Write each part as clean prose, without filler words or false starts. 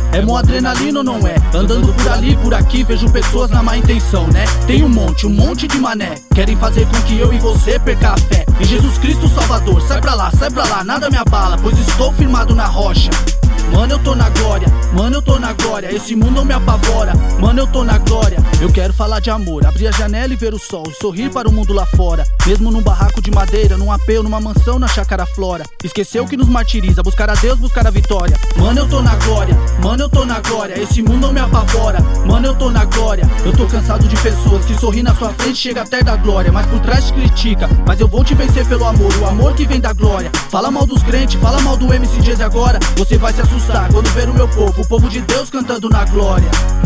É mó adrenalina ou não é? Andando por ali, por aqui, vejo pessoas na má intenção, né? Tem um monte de mané. Querem fazer com que eu e você perca a fé em Jesus Cristo Salvador. Sai pra lá, nada me abala, pois estou firmado na rocha. Mano, eu tô na glória, mano, eu tô na glória. Esse mundo não me apavora, mano, eu tô na glória. Eu quero falar de amor, abrir a janela e ver o sol, e sorrir para o mundo lá fora. Mesmo num barraco de madeira, num AP ou numa mansão na chácara Flora. Esquecer o que nos martiriza, buscar a Deus, buscar a vitória. Mano, eu tô na glória, mano, eu tô na glória. Esse mundo não me apavora, mano, eu tô na glória. Eu tô cansado de pessoas que sorri na sua frente, chega até da glória, mas por trás te critica. Mas eu vou te vencer pelo amor, o amor que vem da glória. Fala mal dos crentes, fala mal do MC Jazzy agora. Você vai se assustar quando ver o meu povo, o povo de Deus cantando na glória.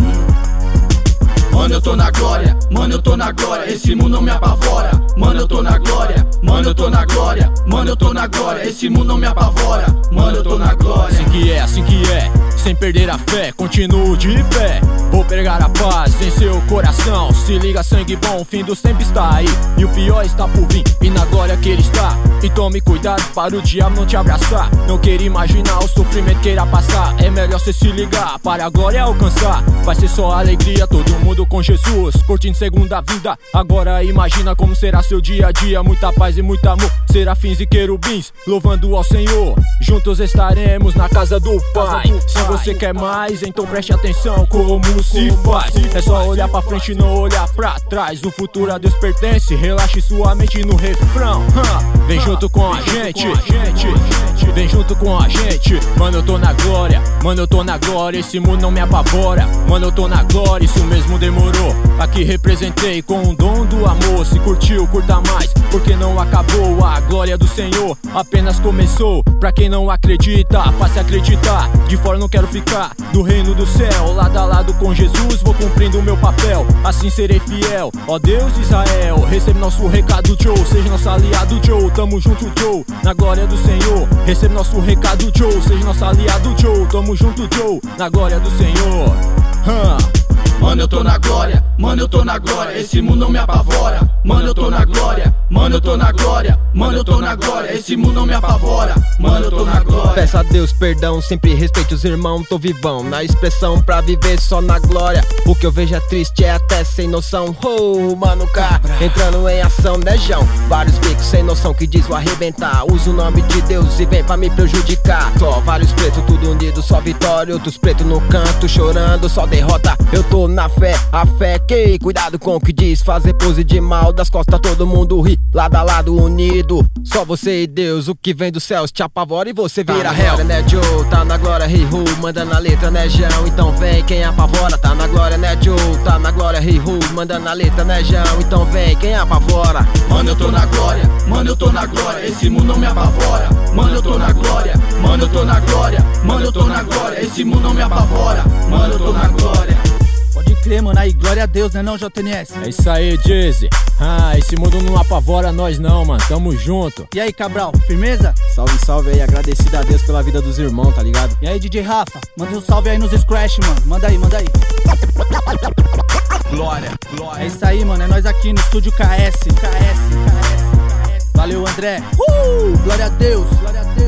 Mano, eu tô na glória, mano, eu tô na glória. Esse mundo não me apavora, mano, eu tô na glória, mano, eu tô na glória, mano, eu tô na glória. Esse mundo não me apavora, mano, eu tô na glória. Assim que é, sem perder a fé, continuo de pé. Vou pregar a paz em seu coração. Se liga, sangue bom, o fim dos tempos está aí, e o pior está por vir, e na glória que ele está. E tome cuidado para o diabo não te abraçar. Não queira imaginar o sofrimento que irá passar. É melhor cê se ligar para a glória alcançar. Vai ser só alegria, todo mundo com Jesus, curtindo segunda vida. Agora imagina como será seu dia a dia. Muita paz e muito amor, serafins e querubins louvando ao Senhor. Juntos estaremos na casa do Pai. Se você quer mais, então preste atenção como se faz. É só olhar pra frente e não olhar pra trás. O futuro a Deus pertence, relaxe sua mente no refrão. Vem junto com a gente, vem junto com a gente. Mano, eu tô na glória, mano, eu tô na glória. Esse mundo não me apavora, mano, eu tô na glória. Isso mesmo demorou, aqui representei com o dom do amor. Se curtiu, curta mais, porque não acabou. A glória do Senhor apenas começou. Pra quem não acredita, passe a acreditar. De fora não quero ficar, do reino do céu, lado a lado com Jesus, vou cumprindo o meu papel. Assim serei fiel, ó Deus de Israel. Recebe nosso recado, Joe, seja nosso aliado, Joe. Tamo junto, Joe, na glória do Senhor. Recebe nosso recado, Joe, seja nosso aliado, Joe. Tamo junto, Joe, na glória do Senhor. Mano, eu tô na glória, mano, eu tô na glória. Esse mundo não me apavora, mano, eu tô na glória, mano, eu tô na glória, mano, eu tô na glória. Esse mundo não me apavora, mano, eu tô na glória. Peço a Deus perdão, sempre respeito os irmãos, tô vivão na expressão pra viver só na glória. O que eu vejo é triste, é até sem noção. Oh, mano, cá, entrando em ação, né, João? Vários bicos sem noção que diz vou arrebentar. Usa o nome de Deus e vem pra me prejudicar. Só vários pretos, tudo unido, só vitória. Outros pretos no canto, chorando, só derrota. Eu tô na fé, a fé que cuidado com o que diz. Fazer pose de mal, das costas todo mundo ri. Lado a lado unido, só você e Deus. O que vem dos céus te apavora e você vira réu. Tá na glória, né, Joe? Tá na glória, Rihu, manda na letra, né, João? Então vem quem apavora. Tá na glória, né, Joe? Tá na glória, Rihu, manda na letra, né, João? Então vem quem apavora. Mano, eu tô na glória, mano, eu tô na glória. Esse mundo não me apavora, mano, eu tô na glória, mano, eu tô na glória, mano, eu tô na glória. Esse mundo não me apavora, mano, eu tô na glória. Pode crer, mano, aí, glória a Deus, né não, JNS? É isso aí, Jazzy. Esse mundo não apavora nós não, mano, tamo junto. E aí, Cabral, firmeza? Salve, salve aí, agradecido a Deus pela vida dos irmãos, tá ligado? E aí, DJ Rafa, manda um salve aí nos Scratch, mano, manda aí, manda aí. Glória, glória. É isso aí, mano, é nós aqui no estúdio KS. Valeu, André. Glória a Deus, glória a Deus.